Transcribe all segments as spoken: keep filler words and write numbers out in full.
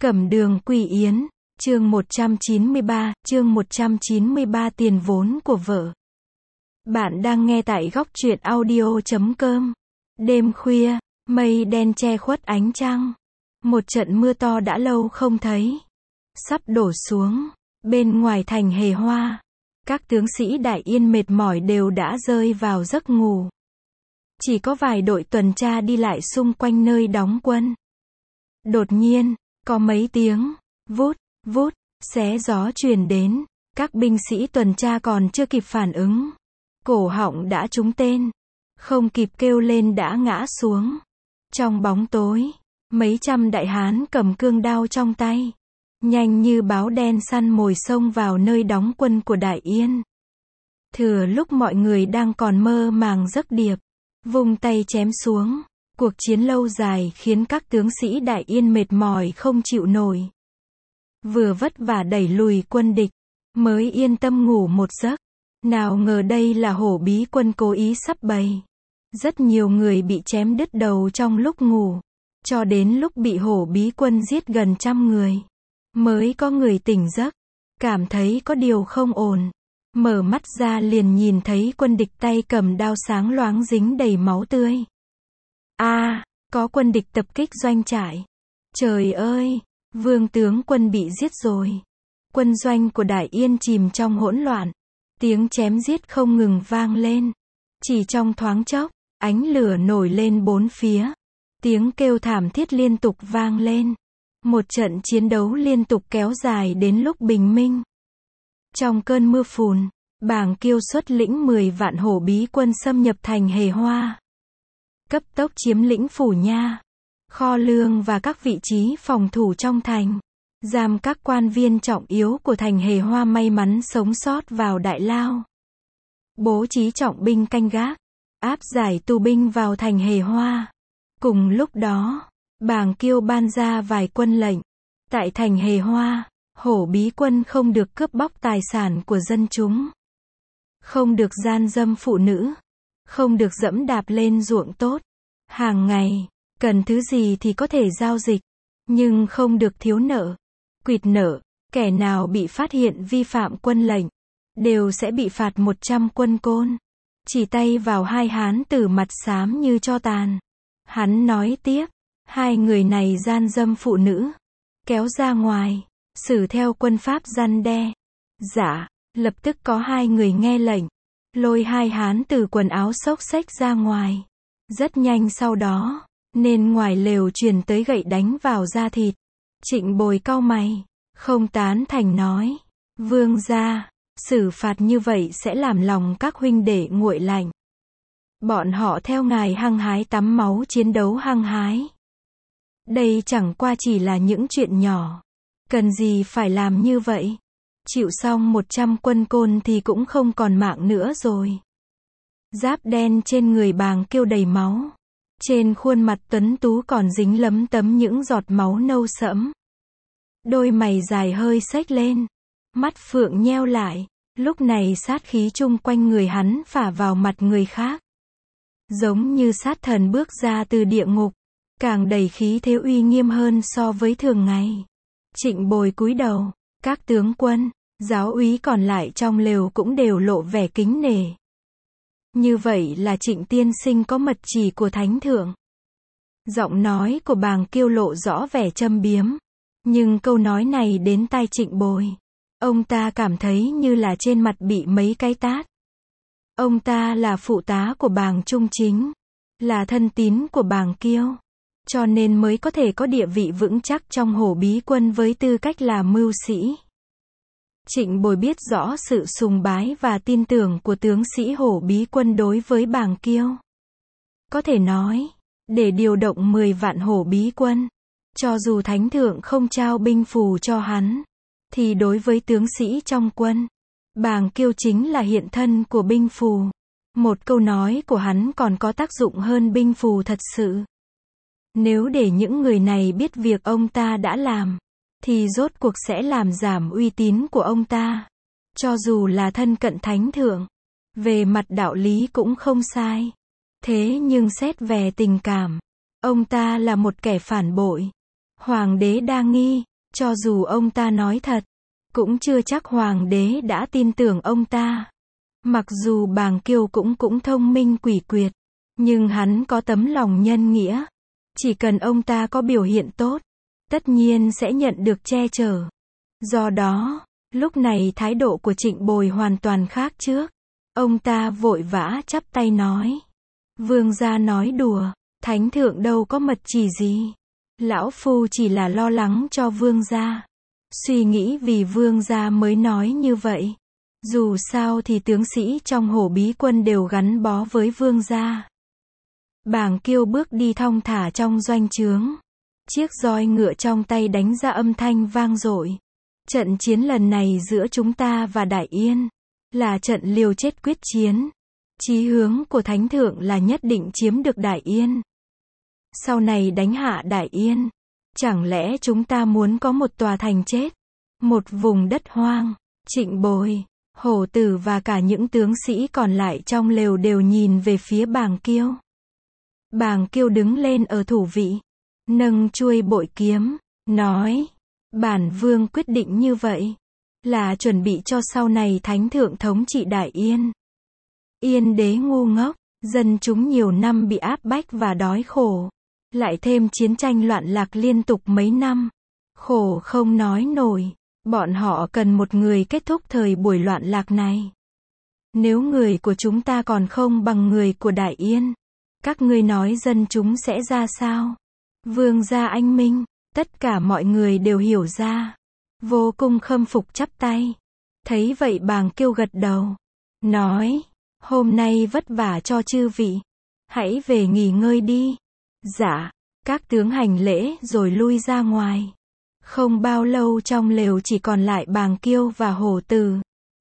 Cẩm đường quy yến, chương một trăm chín mươi ba, chương một trăm chín mươi ba tiền vốn của vợ. Bạn đang nghe tại góc truyện audio chấm com. Đêm khuya, mây đen che khuất ánh trăng. Một trận mưa to đã lâu không thấy. Sắp đổ xuống, bên ngoài thành Hề Hoa. Các tướng sĩ Đại Yên mệt mỏi đều đã rơi vào giấc ngủ. Chỉ có vài đội tuần tra đi lại xung quanh nơi đóng quân. Đột nhiên, có mấy tiếng, vút, vút, xé gió truyền đến. Các binh sĩ tuần tra còn chưa kịp phản ứng. Cổ họng đã trúng tên. Không kịp kêu lên đã ngã xuống. Trong bóng tối, mấy trăm đại hán cầm cương đao trong tay. Nhanh như báo đen săn mồi xông vào nơi đóng quân của Đại Yên. Thừa lúc mọi người đang còn mơ màng giấc điệp, vung tay chém xuống. Cuộc chiến lâu dài khiến các tướng sĩ Đại Yên mệt mỏi không chịu nổi. Vừa vất vả đẩy lùi quân địch, mới yên tâm ngủ một giấc. Nào ngờ đây là Hổ Bí quân cố ý sắp bày. Rất nhiều người bị chém đứt đầu trong lúc ngủ. Cho đến lúc bị Hổ Bí quân giết gần trăm người, mới có người tỉnh giấc, cảm thấy có điều không ổn. Mở mắt ra liền nhìn thấy quân địch tay cầm đao sáng loáng dính đầy máu tươi. A, à, có quân địch tập kích doanh trại. Trời ơi, vương tướng quân bị giết rồi. Quân doanh của Đại Yên chìm trong hỗn loạn. Tiếng chém giết không ngừng vang lên. Chỉ trong thoáng chốc, ánh lửa nổi lên bốn phía. Tiếng kêu thảm thiết liên tục vang lên. Một trận chiến đấu liên tục kéo dài đến lúc bình minh. Trong cơn mưa phùn, Bàng Kiêu xuất lĩnh mười vạn Hổ Bí quân xâm nhập thành Hề Hoa. Cấp tốc chiếm lĩnh phủ nha, kho lương và các vị trí phòng thủ trong thành. Giam các quan viên trọng yếu của thành Hề Hoa may mắn sống sót vào đại lao. Bố trí trọng binh canh gác, áp giải tù binh vào thành Hề Hoa. Cùng lúc đó, Bàng Kiêu ban ra vài quân lệnh. Tại thành Hề Hoa, Hổ Bí quân không được cướp bóc tài sản của dân chúng. Không được gian dâm phụ nữ. Không được dẫm đạp lên ruộng tốt. Hàng ngày, cần thứ gì thì có thể giao dịch. Nhưng không được thiếu nợ, quỵt nợ. Kẻ nào bị phát hiện vi phạm quân lệnh, đều sẽ bị phạt một trăm quân côn. Chỉ tay vào hai hán tử mặt xám như tro tàn. Hắn nói tiếp, hai người này gian dâm phụ nữ, kéo ra ngoài, xử theo quân pháp răn đe. Dạ, lập tức có hai người nghe lệnh, lôi hai hán từ quần áo xốc xếch ra ngoài. Rất nhanh sau đó, nên ngoài lều truyền tới gậy đánh vào da thịt. Trịnh Bồi cau mày, không tán thành nói, vương gia, xử phạt như vậy sẽ làm lòng các huynh đệ nguội lạnh. Bọn họ theo ngài hăng hái tắm máu chiến đấu hăng hái. Đây chẳng qua chỉ là những chuyện nhỏ. Cần gì phải làm như vậy? Chịu xong một trăm quân côn thì cũng không còn mạng nữa rồi. Giáp đen trên người Bàng Kiêu đầy máu. Trên khuôn mặt tuấn tú còn dính lấm tấm những giọt máu nâu sẫm. Đôi mày dài hơi xếch lên. Mắt phượng nheo lại. Lúc này sát khí chung quanh người hắn phả vào mặt người khác. Giống như sát thần bước ra từ địa ngục. Càng đầy khí thế uy nghiêm hơn so với thường ngày. Trịnh Bồi cúi đầu. Các tướng quân, giáo úy còn lại trong lều cũng đều lộ vẻ kính nể. Như vậy là Trịnh tiên sinh có mật chỉ của thánh thượng. Giọng nói của Bàng Kiêu lộ rõ vẻ châm biếm. Nhưng câu nói này đến tai Trịnh Bồi, ông ta cảm thấy như là trên mặt bị mấy cái tát. Ông ta là phụ tá của Bàng Trung Chính, là thân tín của Bàng Kiêu, cho nên mới có thể có địa vị vững chắc trong Hổ Bí quân với tư cách là mưu sĩ. Trịnh Bồi biết rõ sự sùng bái và tin tưởng của tướng sĩ Hổ Bí quân đối với Bàng Kiêu. Có thể nói, để điều động mười vạn Hổ Bí quân, cho dù thánh thượng không trao binh phù cho hắn, thì đối với tướng sĩ trong quân, Bàng Kiêu chính là hiện thân của binh phù. Một câu nói của hắn còn có tác dụng hơn binh phù thật sự. Nếu để những người này biết việc ông ta đã làm, thì rốt cuộc sẽ làm giảm uy tín của ông ta. Cho dù là thân cận thánh thượng, về mặt đạo lý cũng không sai. Thế nhưng xét về tình cảm, ông ta là một kẻ phản bội. Hoàng đế đa nghi, Cho dù ông ta nói thật, cũng chưa chắc hoàng đế đã tin tưởng ông ta. Mặc dù Bàng Kiêu cũng cũng thông minh quỷ quyệt, nhưng hắn có tấm lòng nhân nghĩa. Chỉ cần ông ta có biểu hiện tốt, tất nhiên sẽ nhận được che chở. Do đó, lúc này thái độ của Trịnh Bồi hoàn toàn khác trước. Ông ta vội vã chắp tay nói. Vương gia nói đùa, thánh thượng đâu có mật chỉ gì. Lão phu chỉ là lo lắng cho vương gia. Suy nghĩ vì vương gia mới nói như vậy. Dù sao thì tướng sĩ trong Hổ Bí quân đều gắn bó với vương gia. Bàng Kiêu bước đi thong thả trong doanh trướng. Chiếc roi ngựa trong tay đánh ra âm thanh vang dội. Trận chiến lần này giữa chúng ta và Đại Yên là trận liều chết quyết chiến. Chí hướng của thánh thượng là nhất định chiếm được Đại Yên. Sau này đánh hạ Đại Yên, chẳng lẽ chúng ta muốn có một tòa thành chết, một vùng đất hoang? Trịnh Bồi, Hổ Tử và cả những tướng sĩ còn lại trong lều đều nhìn về phía Bàng Kiêu. Bàng Kiêu đứng lên ở thủ vị, nâng chuôi bội kiếm, nói, bản vương quyết định như vậy, là chuẩn bị cho sau này thánh thượng thống trị Đại Yên. Yên đế ngu ngốc, dân chúng nhiều năm bị áp bách và đói khổ, lại thêm chiến tranh loạn lạc liên tục mấy năm, khổ không nói nổi, bọn họ cần một người kết thúc thời buổi loạn lạc này. Nếu người của chúng ta còn không bằng người của Đại Yên, các ngươi nói dân chúng sẽ ra sao? Vương gia anh minh, tất cả mọi người đều hiểu ra, vô cùng khâm phục chắp tay. Thấy vậy Bàng Kiêu gật đầu, nói, hôm nay vất vả cho chư vị, hãy về nghỉ ngơi đi. Dạ, các tướng hành lễ rồi lui ra ngoài. Không bao lâu trong lều chỉ còn lại Bàng Kiêu và Hổ Tử.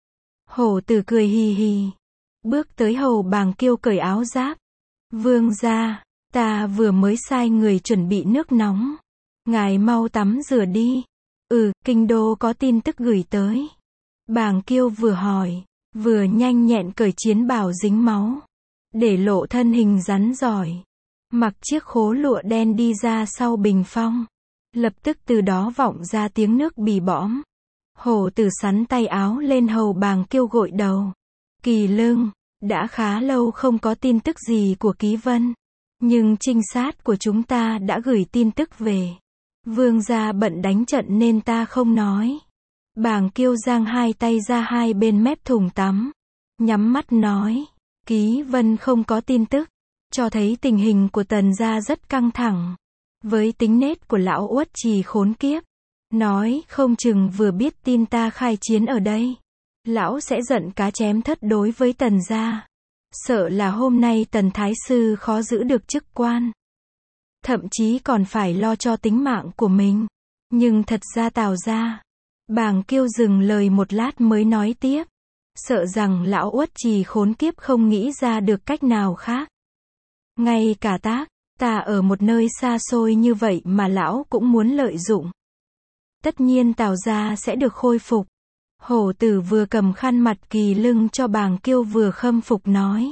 Hổ Tử cười hì hì, bước tới hầu Bàng Kiêu cởi áo giáp. Vương gia, ta vừa mới sai người chuẩn bị nước nóng. Ngài mau tắm rửa đi. Ừ, kinh đô có tin tức gửi tới. Bàng Kiêu vừa hỏi, vừa nhanh nhẹn cởi chiến bào dính máu, để lộ thân hình rắn giỏi. Mặc chiếc khố lụa đen đi ra sau bình phong. Lập tức từ đó vọng ra tiếng nước bì bõm. Hổ Tử sắn tay áo lên hầu Bàng Kiêu gội đầu. Kỳ Lương, đã khá lâu không có tin tức gì của Ký Vân. Nhưng trinh sát của chúng ta đã gửi tin tức về. Vương gia bận đánh trận nên ta không nói. Bàng Kiêu giang hai tay ra hai bên mép thùng tắm. Nhắm mắt nói. Ký Vân không có tin tức. Cho thấy tình hình của Tần gia rất căng thẳng. Với tính nết của lão Uất Trì khốn kiếp. Nói không chừng vừa biết tin ta khai chiến ở đây. Lão sẽ giận cá chém thất đối với Tần gia. Sợ là hôm nay Tần Thái Sư khó giữ được chức quan. Thậm chí còn phải lo cho tính mạng của mình. Nhưng thật ra Tào gia. Bàng Kiêu dừng lời một lát mới nói tiếp. Sợ rằng lão Uất Trì khốn kiếp không nghĩ ra được cách nào khác. Ngay cả tác, ta ở một nơi xa xôi như vậy mà lão cũng muốn lợi dụng. Tất nhiên Tào gia sẽ được khôi phục. Hổ Tử vừa cầm khăn mặt Kỳ Lưng cho Bàng Kiêu vừa khâm phục nói.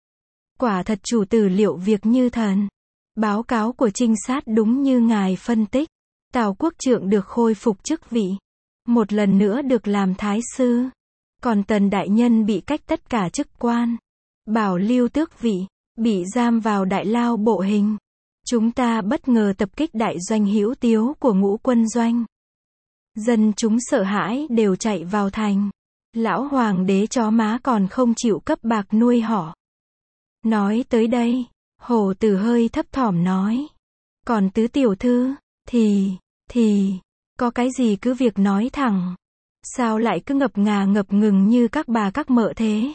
Quả thật chủ tử liệu việc như thần. Báo cáo của trinh sát đúng như ngài phân tích. Tào quốc trượng được khôi phục chức vị. Một lần nữa được làm thái sư. Còn Tần đại nhân bị cách tất cả chức quan. Bảo lưu tước vị. Bị giam vào đại lao bộ hình. Chúng ta bất ngờ tập kích đại doanh Hữu Tiếu của Ngũ quân doanh. Dân chúng sợ hãi đều chạy vào thành. Lão hoàng đế chó má còn không chịu cấp bạc nuôi họ. Nói tới đây, Hổ Tử hơi thấp thỏm nói. Còn tứ tiểu thư, thì, thì, có cái gì cứ việc nói thẳng. Sao lại cứ ngập ngà ngập ngừng như các bà các mợ thế?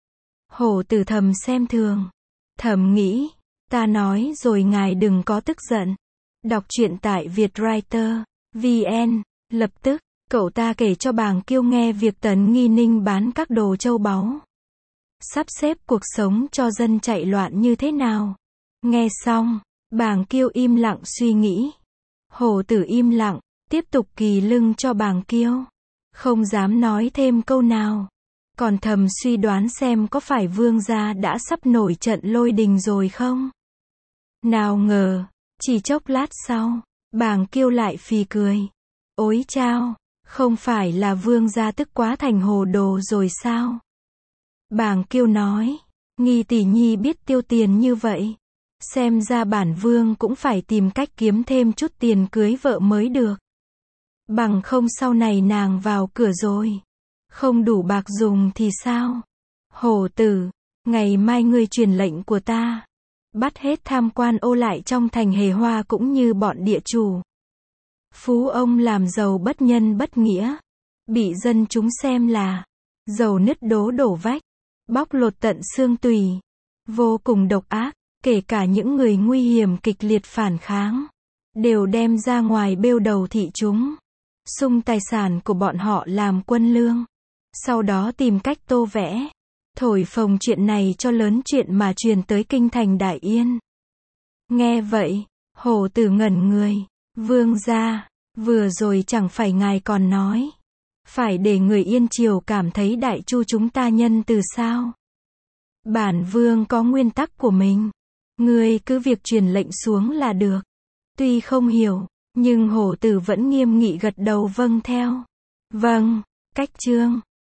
Hổ Tử thầm xem thường. Thầm nghĩ, ta nói rồi ngài đừng có tức giận. Đọc truyện tại Vietwriter, vn. Lập tức, cậu ta kể cho Bàng Kiêu nghe việc Tần Nghi Ninh bán các đồ châu báu. Sắp xếp cuộc sống cho dân chạy loạn như thế nào. Nghe xong, Bàng Kiêu im lặng suy nghĩ. Hổ Tử im lặng, tiếp tục Kỳ Lưng cho Bàng Kiêu. Không dám nói thêm câu nào. Còn thầm suy đoán xem có phải vương gia đã sắp nổi trận lôi đình rồi không? Nào ngờ, chỉ chốc lát sau, Bàng Kiêu lại phì cười. Ối chao, không phải là vương gia tức quá thành hồ đồ rồi sao? Bàng Kiêu nói, Nghi tỷ nhi biết tiêu tiền như vậy. Xem ra bản vương cũng phải tìm cách kiếm thêm chút tiền cưới vợ mới được. Bằng không sau này nàng vào cửa rồi. Không đủ bạc dùng thì sao? Hổ tử, ngày mai ngươi truyền lệnh của ta. Bắt hết tham quan ô lại trong thành Hề Hoa cũng như bọn địa chủ. Phú ông làm giàu bất nhân bất nghĩa. Bị dân chúng xem là giàu nứt đố đổ vách. Bóc lột tận xương tùy. Vô cùng độc ác. Kể cả những người nguy hiểm kịch liệt phản kháng. Đều đem ra ngoài bêu đầu thị chúng. Sung tài sản của bọn họ làm quân lương. Sau đó tìm cách tô vẽ. Thổi phồng chuyện này cho lớn chuyện mà truyền tới kinh thành Đại Yên. Nghe vậy, hổ tử ngẩn người. Vương gia, vừa rồi chẳng phải ngài còn nói. Phải để người Yên Triều cảm thấy Đại Chu chúng ta nhân từ sao? Bản vương có nguyên tắc của mình. Ngươi cứ việc truyền lệnh xuống là được. Tuy không hiểu, nhưng hổ tử vẫn nghiêm nghị gật đầu vâng theo. Vâng, cách chương.